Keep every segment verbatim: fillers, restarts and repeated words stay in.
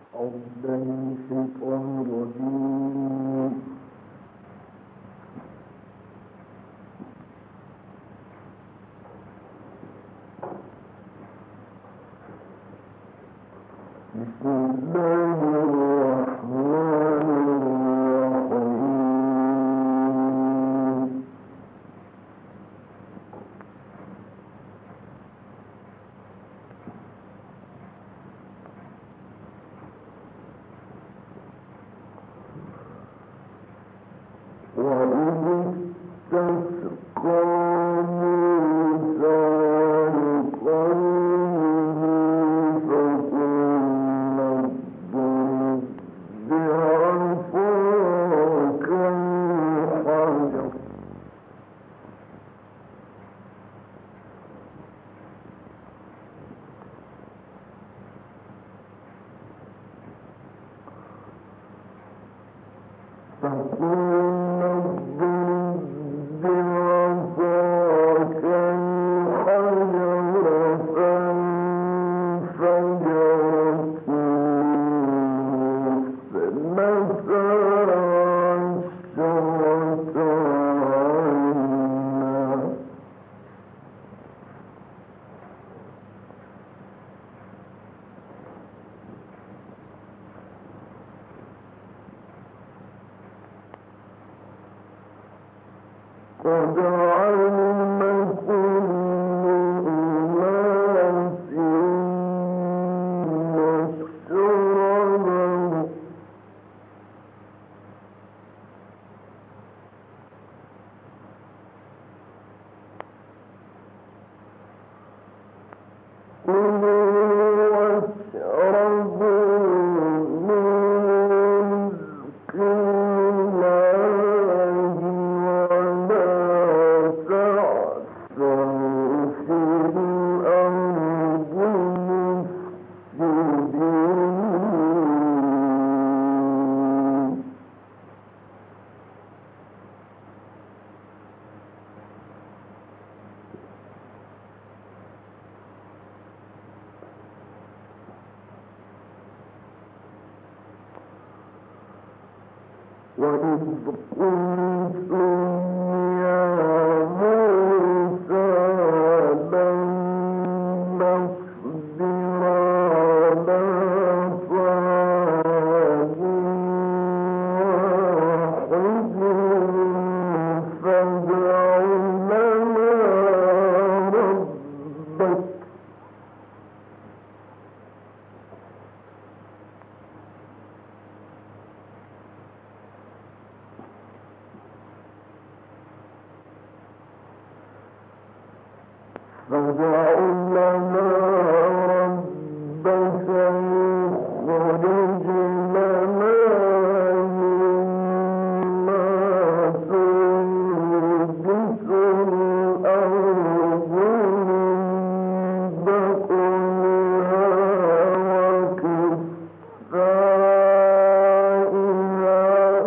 أعوذ بالله من الشيطان الرجيم. بسم الله الرحمن الرحيم. وإذ استسقى موسى لقومه فقلنا اضرب بعصاك الحجر فقلنا اضرب بعصاك الحجر فانفجرت منه اثنتا عشرة عينا قد علم كل أناس مشربهم كلوا واشربوا من رزق الله ولا تعثوا في الأرض مفسدين. وإذ قلتم يا موسى لن نصبر على طعام واحد فادع لنا ربك فادع لنا ربك يخرج لنا مما تنبت الأرض من بقلها وكفائها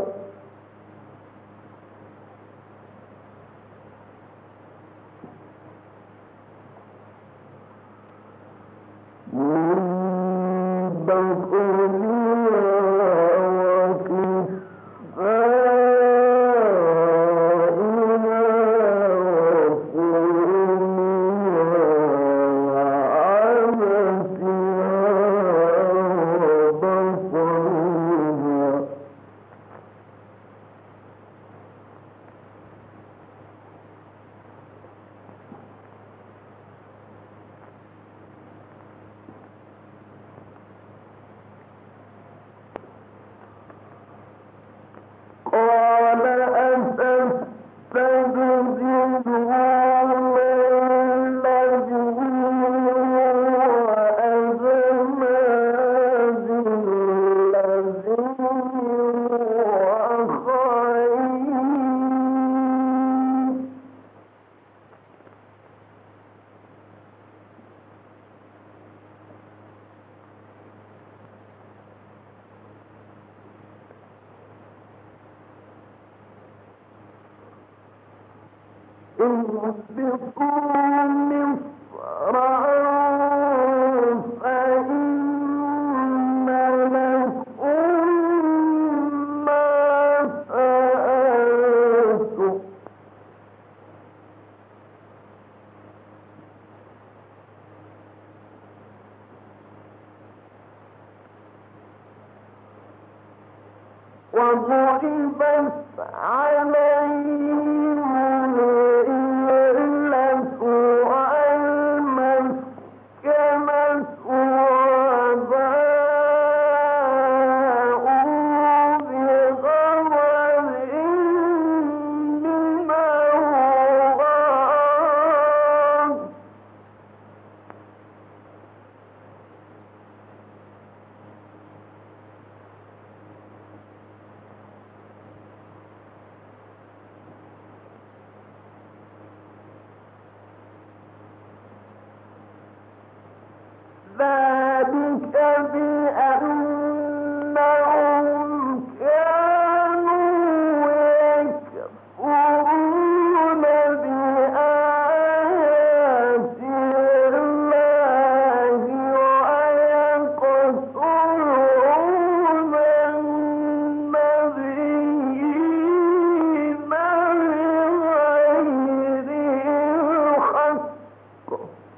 من بقلها وكفائها وفومها وعدسها وبصلها قال أتستبدلون الذي هو أدنى بالذي هو خير اهبطوا مصرعا فإن لكم وضربت عليهم الذلة والمسكنة وباءوا بغضب من الله ذلك بأنهم كانوا يكفرون بآيات الله ويقتلون النبيين بغير الحق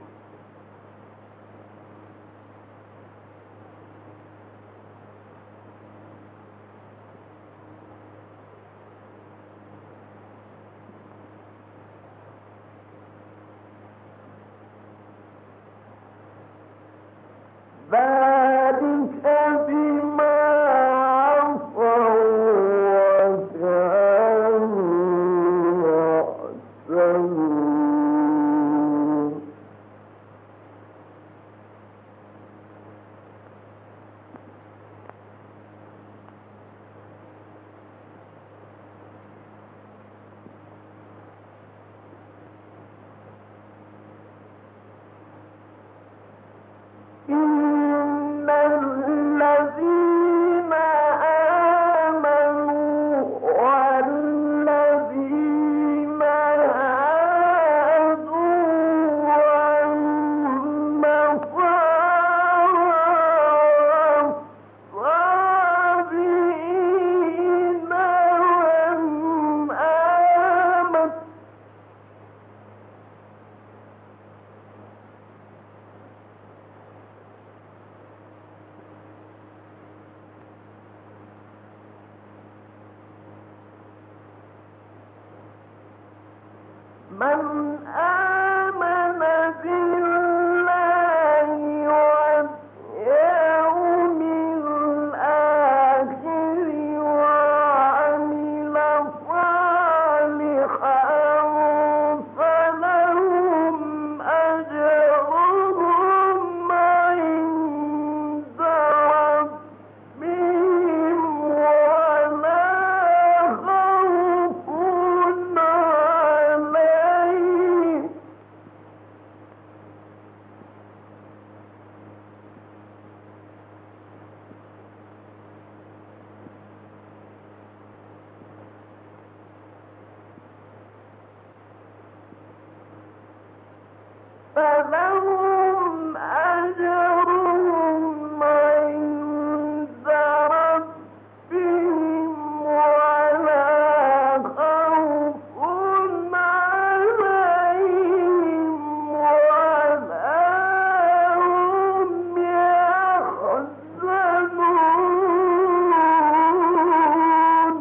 ذلك بما عصوا وكانوا يعتدون إن الذين آمنوا والذين هادوا والنصارى والصابئين من آمن من آمن بالله واليوم الآخر وعمل صالحا فلهم أجرهم عند ربهم ولا خوف عليهم فلهم أجرهم عند ربهم ولا خوف عليهم ولا هم يحزنون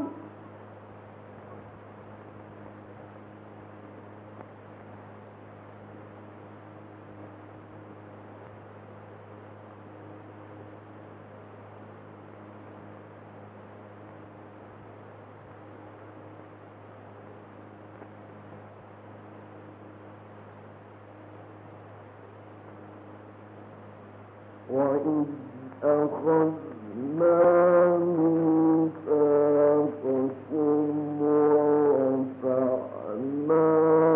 وإذ أخذنا ميثاقكم ورفعنا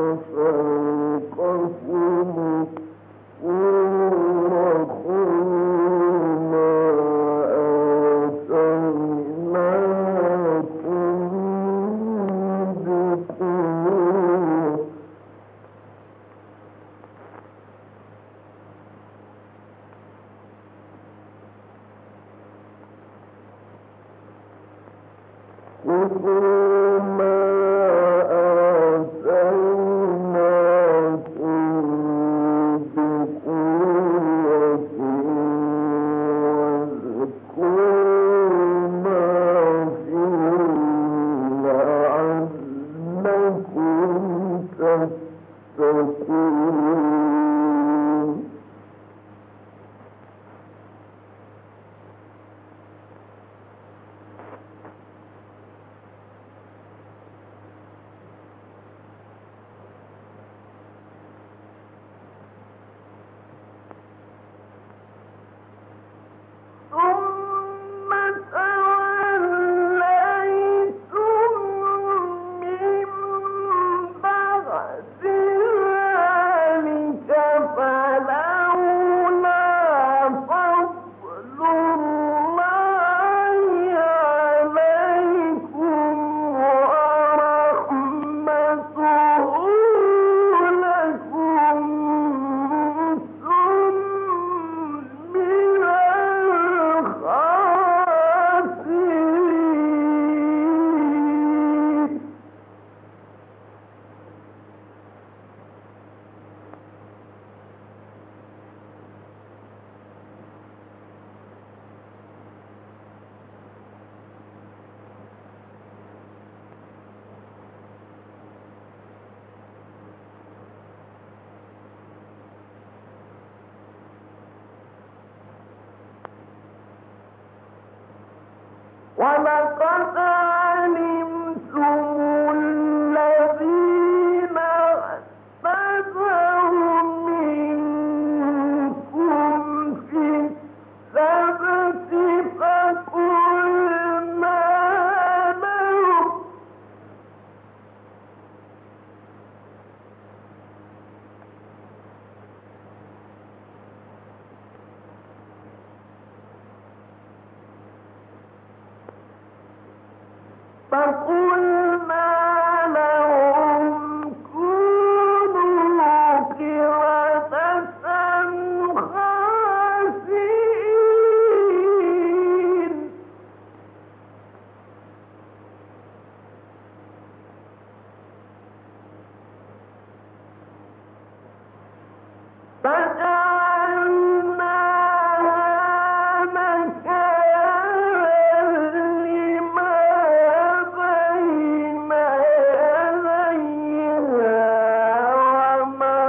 فوقكم الطور خذوا ما آتيناكم بقوة خذوا ما آتيناكم بقوة واذكروا ما فيه ولقد علمتم الذين اعتدوا منكم في السبت فقلنا لهم فقلنا لهم كونوا قردة خاسئين فجعلناها نكالا لما بين يديها وما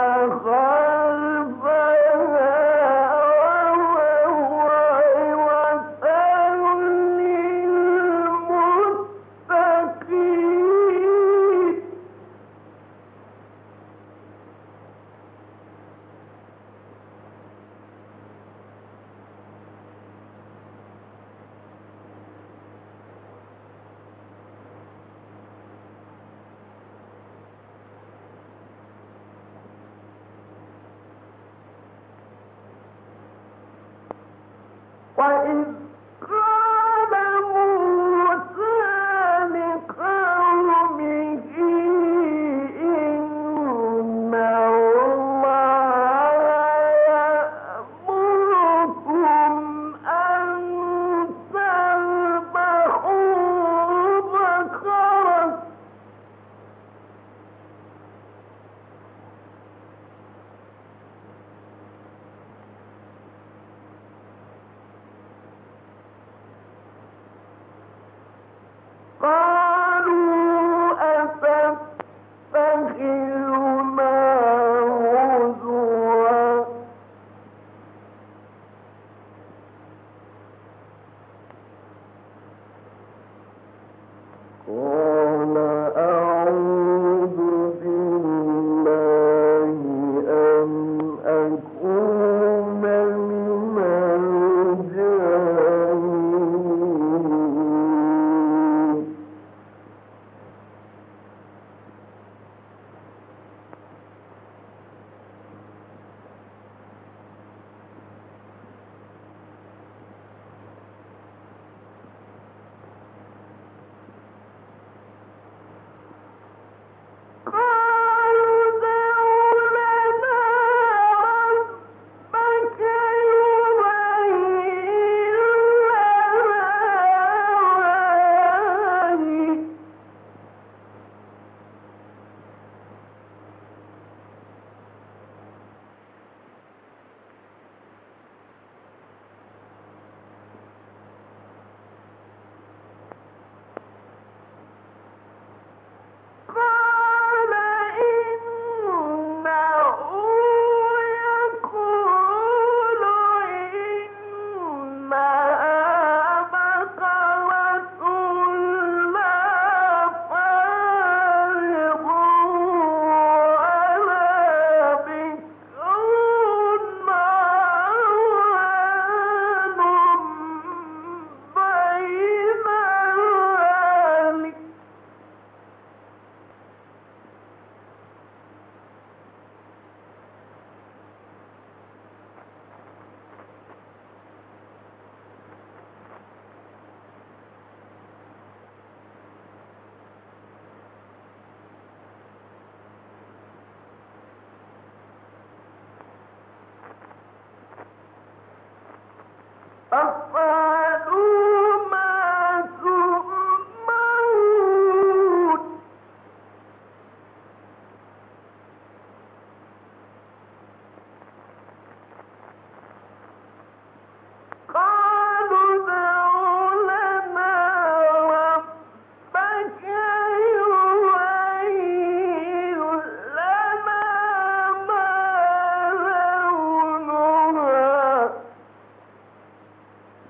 خلفها وموعظة للمتقين وإذ قال موسى لقومه إن الله يأمركم أن تذبحوا بقرة قالوا أتتخذنا هزوا قال أعوذ بالله أن أكون من الجاهلين قالوا ادع لنا ربك يبين لنا قال إنه يقول إنها بقرة لا فارغ ولا بكر عوان بين ذلك فافعلوا ما تؤمرون قالوا ادع لنا ربك يبين لنا ما لونها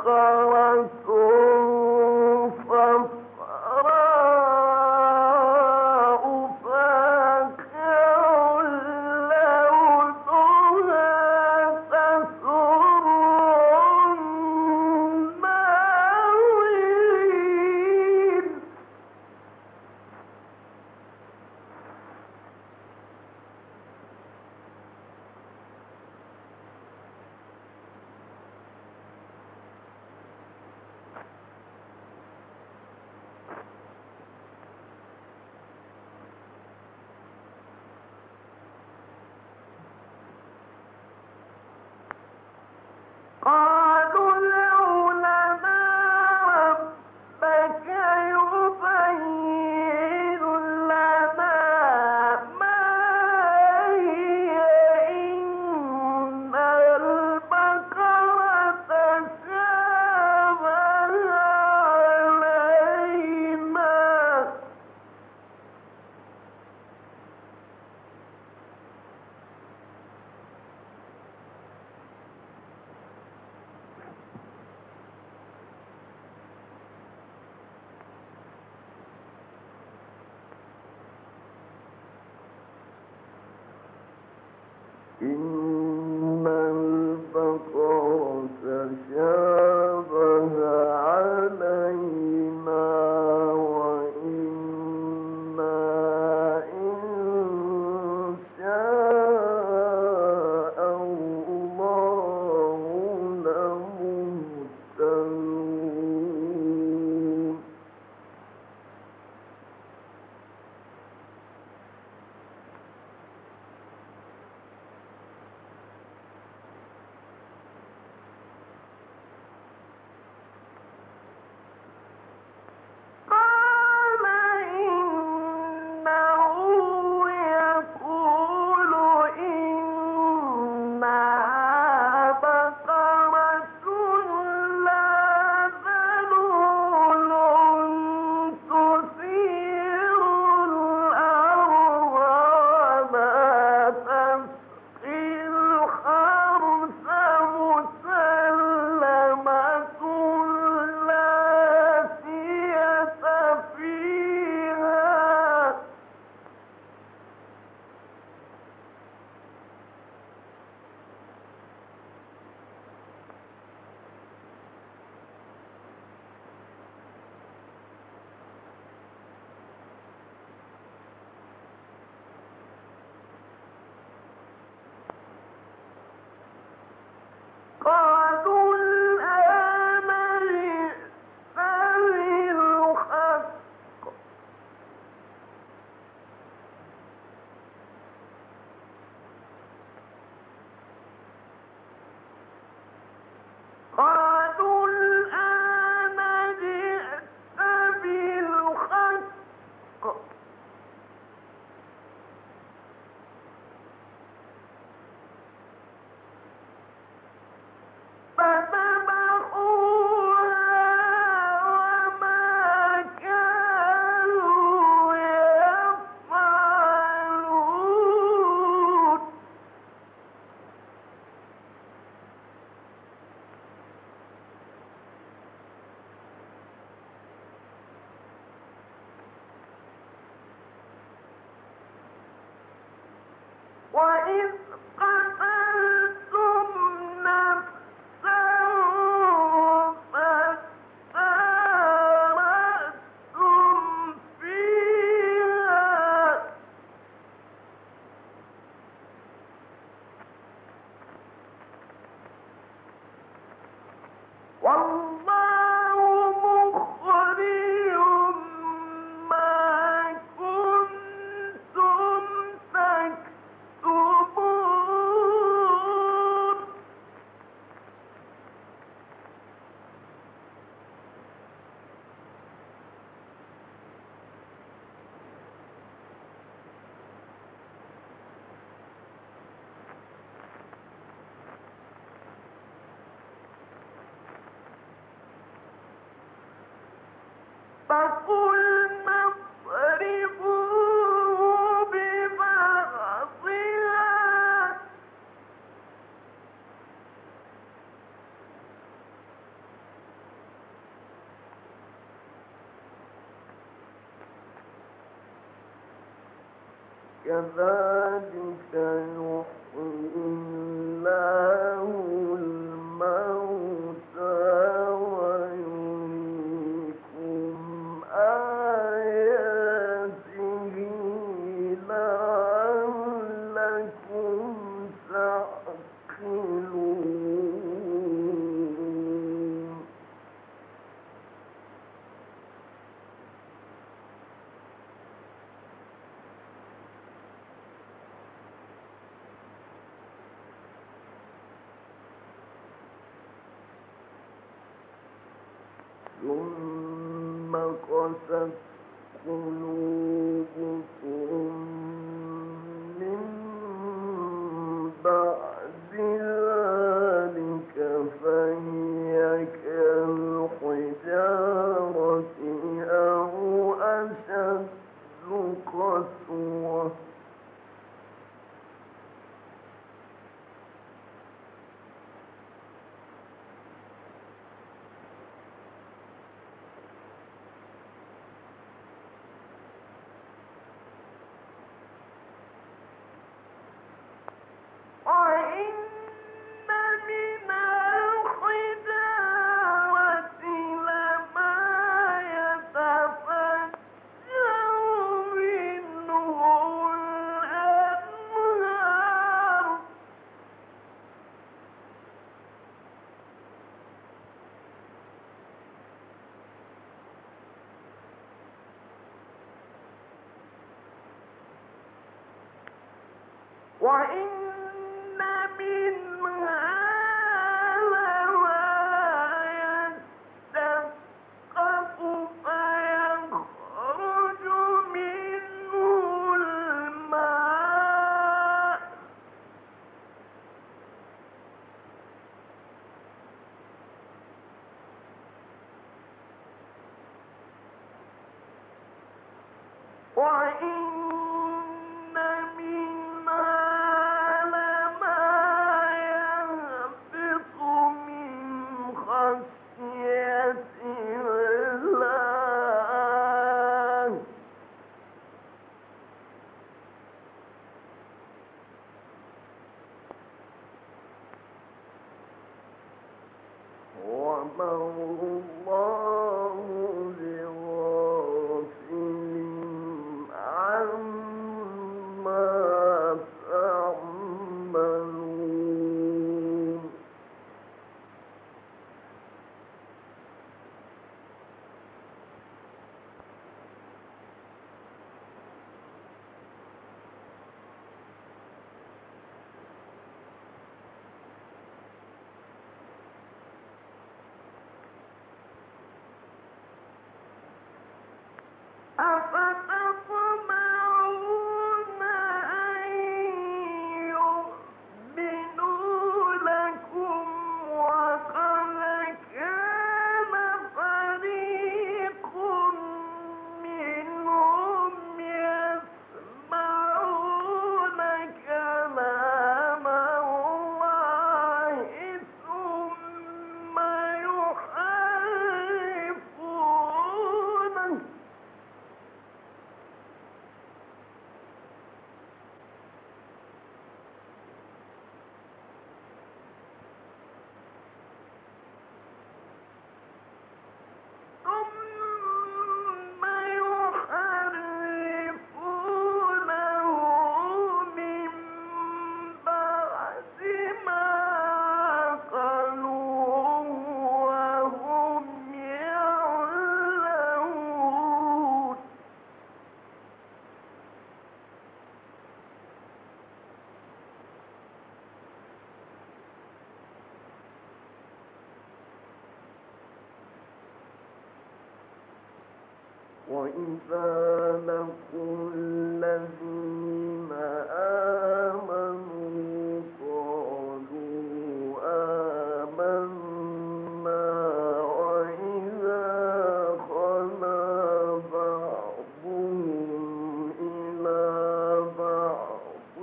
إن البقرة تشابه علينا وإنا إن شاء الله لمهتدون. قالوا الآن جئت بالحق قالوا الآن جئت بالحق وإذ قتلتم نفسا فادارأتم فيها والله مخرج ما كنتم تكتمون. كذلك يحيي الله الموتى ويريكم آياته لعلكم تعقلون. ثم قست قلوبكم من بعد ذلك فهي كالحجارة أو أشد قسوة. وإن من الحجارة لما يتفجر منه الأنهار وإن منها لما يشقق فيخرج منه الماء وإن وما الله بغافل عما تعملون. أفتطمعون أن يؤمنوا لكم وقد كان فريق منهم يسمعون كلام الله ثم يحرفونه ثم يحرفونه من بعد ما قالوه وهم يعلمون. وإذا لقوا الذين آمنوا قالوا آمنا وإذا خلا بعضهم إلى بعض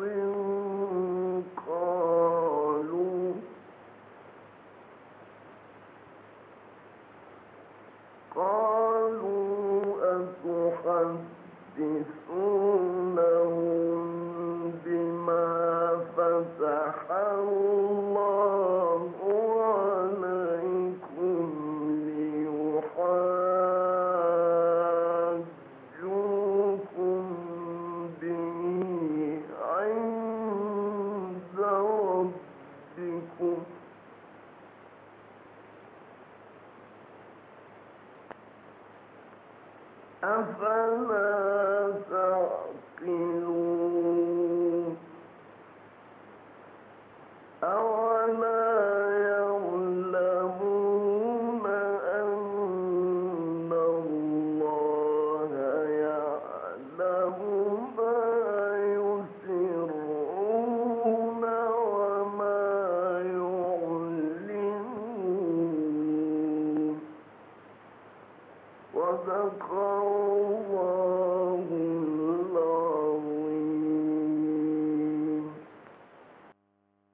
قالوا قالوا أتحدثونهم أفلا تعقلون أولا يعلمون أن الله يعلم ما يسرون وما يعلنون صدق الله